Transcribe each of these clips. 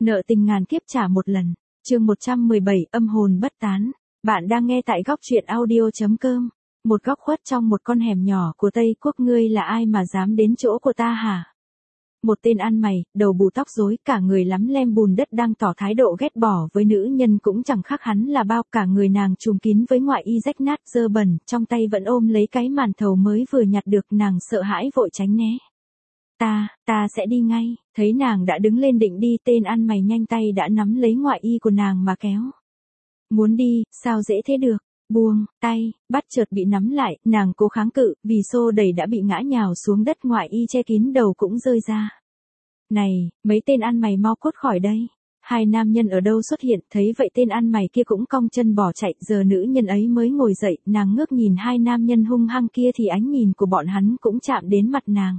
Nợ tình ngàn kiếp trả một lần. Chương 117, âm hồn bất tán. Bạn đang nghe tại góc truyện audio.com. Một góc khuất trong một con hẻm nhỏ của Tây Quốc, ngươi là ai mà dám đến chỗ của ta hả? Một tên ăn mày, đầu bù tóc rối, cả người lắm lem bùn đất đang tỏ thái độ ghét bỏ với nữ nhân cũng chẳng khác hắn là bao, cả người nàng trùm kín với ngoại y rách nát dơ bẩn, trong tay vẫn ôm lấy cái màn thầu mới vừa nhặt được, nàng sợ hãi vội tránh né. Ta sẽ đi ngay. Thấy nàng đã đứng lên định đi, tên ăn mày nhanh tay đã nắm lấy ngoại y của nàng mà kéo. Muốn đi, sao dễ thế được? Buông tay, bắt chợt bị nắm lại, nàng cố kháng cự, vì xô đẩy đã bị ngã nhào xuống đất, ngoại y che kín đầu cũng rơi ra. Này, mấy tên ăn mày mau cút khỏi đây. Hai nam nhân ở đâu xuất hiện, thấy vậy tên ăn mày kia cũng cong chân bỏ chạy, giờ nữ nhân ấy mới ngồi dậy, nàng ngước nhìn hai nam nhân hung hăng kia thì ánh nhìn của bọn hắn cũng chạm đến mặt nàng.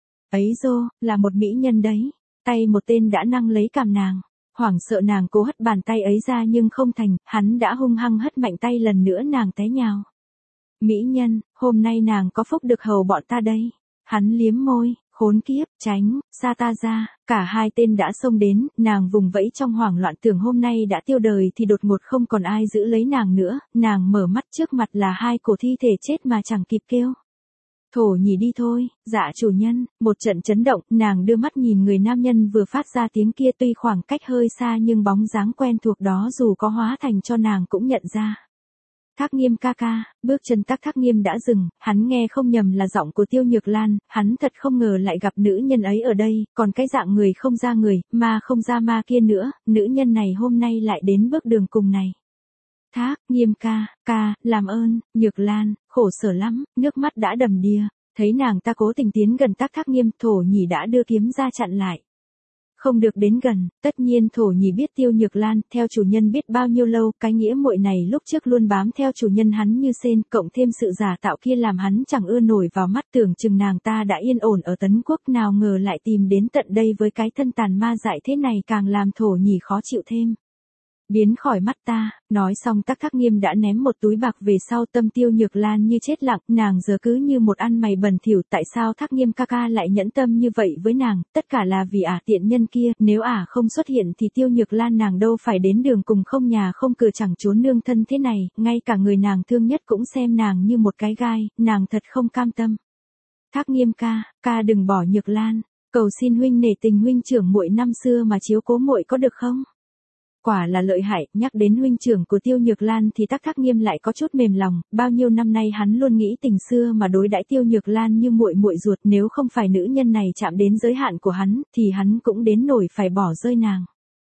Ấy dô, là một mỹ nhân đấy. Tay một tên đã nâng lấy cằm nàng. Hoảng sợ nàng cố hất bàn tay ấy ra nhưng không thành, hắn đã hung hăng hất mạnh tay, lần nữa nàng té nhào. Mỹ nhân, hôm nay nàng có phúc được hầu bọn ta đây. Hắn liếm môi, khốn kiếp, tránh, xa ta ra. Cả hai tên đã xông đến, nàng vùng vẫy trong hoảng loạn tưởng hôm nay đã tiêu đời thì đột ngột không còn ai giữ lấy nàng nữa, nàng mở mắt trước mặt là hai cổ thi thể chết mà chẳng kịp kêu. Thổ nhỉ đi thôi, dạ chủ nhân. Một trận chấn động, nàng đưa mắt nhìn người nam nhân vừa phát ra tiếng kia, tuy khoảng cách hơi xa nhưng bóng dáng quen thuộc đó dù có hóa thành cho nàng cũng nhận ra. Thác Nghiêm ca ca. Bước chân Thác Nghiêm đã dừng, hắn nghe không nhầm là giọng của Tiêu Nhược Lan, hắn thật không ngờ lại gặp nữ nhân ấy ở đây, còn cái dạng người không ra người, ma không ra ma kia nữa, nữ nhân này hôm nay lại đến bước đường cùng này. Thác Nghiêm ca, làm ơn. Nhược Lan, khổ sở lắm, nước mắt đã đầm đìa. Thấy nàng ta cố tình tiến gần Thác Nghiêm, Thổ Nhỉ đã đưa kiếm ra chặn lại. Không được đến gần. Tất nhiên Thổ Nhỉ biết Tiêu Nhược Lan theo chủ nhân biết bao nhiêu lâu, cái nghĩa muội này lúc trước luôn bám theo chủ nhân hắn như sên, cộng thêm sự giả tạo kia làm hắn chẳng ưa nổi vào mắt, tưởng chừng nàng ta đã yên ổn ở Tấn Quốc, nào ngờ lại tìm đến tận đây với cái thân tàn ma dại thế này, càng làm Thổ Nhỉ khó chịu thêm. Biến khỏi mắt ta. Nói xong Thác Nghiêm đã ném một túi bạc về sau, tâm Tiêu Nhược Lan như chết lặng, nàng giờ cứ như một ăn mày bẩn thỉu, tại sao Thác Nghiêm ca ca lại nhẫn tâm như vậy với nàng, tất cả là vì tiện nhân kia, nếu không xuất hiện thì Tiêu Nhược Lan nàng đâu phải đến đường cùng không nhà không cửa chẳng trốn nương thân thế này, ngay cả người nàng thương nhất cũng xem nàng như một cái gai, nàng thật không cam tâm. Thác Nghiêm ca đừng bỏ Nhược Lan, cầu xin huynh nể tình huynh trưởng muội năm xưa mà chiếu cố muội có được không? Quả là lợi hại. Nhắc đến huynh trưởng của Tiêu Nhược Lan thì Thác Nghiêm lại có chút mềm lòng, bao nhiêu năm nay hắn luôn nghĩ tình xưa mà đối đãi Tiêu Nhược Lan như muội muội ruột, nếu không phải nữ nhân này chạm đến giới hạn của hắn thì hắn cũng đến nổi phải bỏ rơi nàng.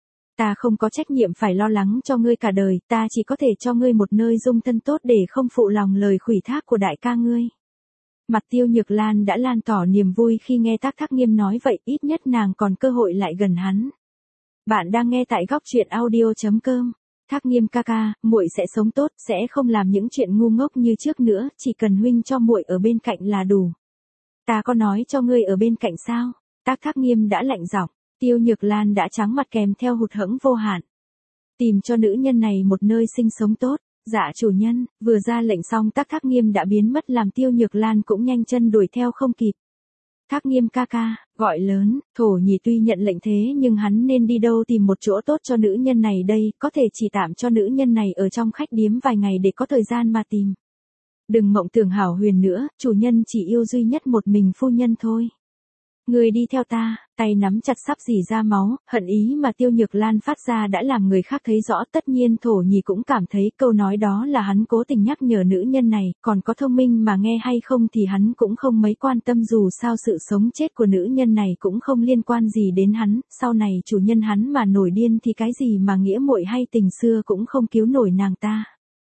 Ta không có trách nhiệm phải lo lắng cho ngươi cả đời, ta chỉ có thể cho ngươi một nơi dung thân tốt để không phụ lòng lời khuỷu thác của đại ca ngươi. Mặt Tiêu Nhược Lan đã lan tỏ niềm vui khi nghe Thác Nghiêm nói vậy, ít nhất nàng còn cơ hội lại gần hắn. Bạn đang nghe tại góc truyện audio.com. Thác Nghiêm ca, muội sẽ sống tốt, sẽ không làm những chuyện ngu ngốc như trước nữa, chỉ cần huynh cho muội ở bên cạnh là đủ. Ta có nói cho ngươi ở bên cạnh sao? Thác Nghiêm đã lạnh giọng. Tiêu Nhược Lan đã trắng mặt kèm theo hụt hẫng vô hạn. Tìm cho nữ nhân này một nơi sinh sống tốt. Dạ chủ nhân. Vừa ra lệnh xong Thác Nghiêm đã biến mất, làm Tiêu Nhược Lan cũng nhanh chân đuổi theo không kịp. Thác Nghiêm ca, gọi lớn. Thổ Nhỉ tuy nhận lệnh thế nhưng hắn nên đi đâu tìm một chỗ tốt cho nữ nhân này đây, có thể chỉ tạm cho nữ nhân này ở trong khách điếm vài ngày để có thời gian mà tìm. Đừng mộng tưởng hảo huyền nữa, chủ nhân chỉ yêu duy nhất một mình phu nhân thôi. Người đi theo ta. Tay nắm chặt sắp rỉ ra máu, hận ý mà Tiêu Nhược Lan phát ra đã làm người khác thấy rõ, tất nhiên Thổ Nhỉ cũng cảm thấy câu nói đó là hắn cố tình nhắc nhở nữ nhân này, còn có thông minh mà nghe hay không thì hắn cũng không mấy quan tâm, dù sao sự sống chết của nữ nhân này cũng không liên quan gì đến hắn, sau này chủ nhân hắn mà nổi điên thì cái gì mà nghĩa muội hay tình xưa cũng không cứu nổi nàng ta.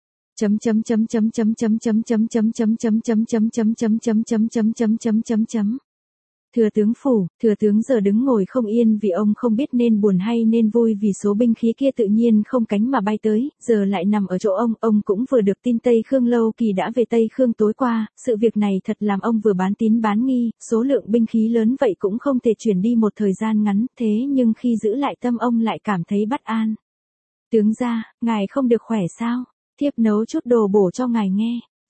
Thừa tướng phủ, thừa tướng giờ đứng ngồi không yên vì ông không biết nên buồn hay nên vui vì số binh khí kia tự nhiên không cánh mà bay tới, giờ lại nằm ở chỗ ông cũng vừa được tin Tây Khương Lâu Kỳ đã về Tây Khương tối qua, sự việc này thật làm ông vừa bán tín bán nghi, số lượng binh khí lớn vậy cũng không thể chuyển đi một thời gian ngắn, thế nhưng khi giữ lại tâm ông lại cảm thấy bất an. Tướng gia, ngài không được khỏe sao? Thiếp nấu chút đồ bổ cho ngài nghe.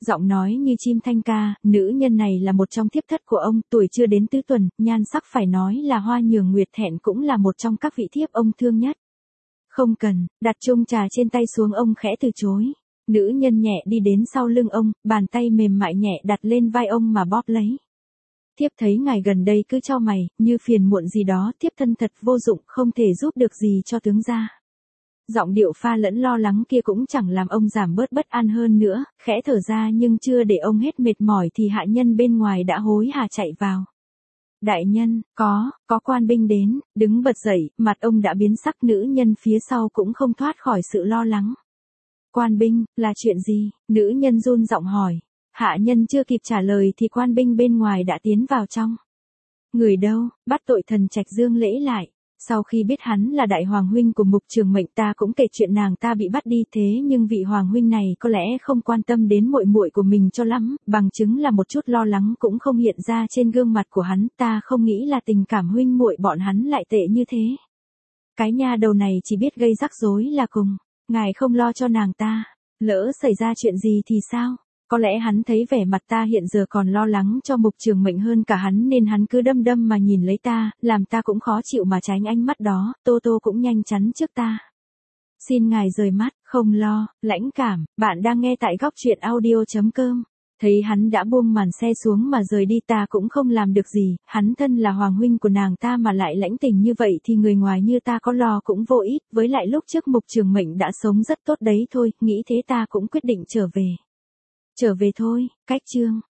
Giọng nói như chim thanh ca, nữ nhân này là một trong thiếp thất của ông, tuổi chưa đến tứ tuần, nhan sắc phải nói là hoa nhường nguyệt thẹn cũng là một trong các vị thiếp ông thương nhất. Không cần, đặt chung trà trên tay xuống ông khẽ từ chối. Nữ nhân nhẹ đi đến sau lưng ông, bàn tay mềm mại nhẹ đặt lên vai ông mà bóp lấy. Thiếp thấy ngài gần đây cứ chau mày, như phiền muộn gì đó, thiếp thân thật vô dụng, không thể giúp được gì cho tướng gia. Giọng điệu pha lẫn lo lắng kia cũng chẳng làm ông giảm bớt bất an hơn nữa, khẽ thở ra nhưng chưa để ông hết mệt mỏi thì hạ nhân bên ngoài đã hối hả chạy vào. Đại nhân, có quan binh đến, đứng bật dậy, mặt ông đã biến sắc, nữ nhân phía sau cũng không thoát khỏi sự lo lắng. Quan binh, là chuyện gì? Nữ nhân run giọng hỏi. Hạ nhân chưa kịp trả lời thì quan binh bên ngoài đã tiến vào trong. Người đâu? Bắt tội thần Trạch Dương lễ lại. Sau khi biết hắn là đại hoàng huynh của Mục Trường Mệnh, ta cũng kể chuyện nàng ta bị bắt đi, thế nhưng vị hoàng huynh này có lẽ không quan tâm đến muội muội của mình cho lắm, bằng chứng là một chút lo lắng cũng không hiện ra trên gương mặt của hắn, ta không nghĩ là tình cảm huynh muội bọn hắn lại tệ như thế. Cái nha đầu này chỉ biết gây rắc rối là cùng, ngài không lo cho nàng ta, lỡ xảy ra chuyện gì thì sao? Có lẽ hắn thấy vẻ mặt ta hiện giờ còn lo lắng cho Mục Trường Mệnh hơn cả hắn nên hắn cứ đăm đăm mà nhìn lấy ta, làm ta cũng khó chịu mà tránh ánh mắt đó, Tô Tô cũng nhanh chắn trước ta. Xin ngài rời mắt, không lo, lãnh cảm, bạn đang nghe tại góc truyện audio.com. Thấy hắn đã buông màn xe xuống mà rời đi, ta cũng không làm được gì, hắn thân là hoàng huynh của nàng ta mà lại lãnh tình như vậy thì người ngoài như ta có lo cũng vô ích, với lại lúc trước Mục Trường Mệnh đã sống rất tốt đấy thôi, nghĩ thế ta cũng quyết định trở về. Trở về thôi, cách chương.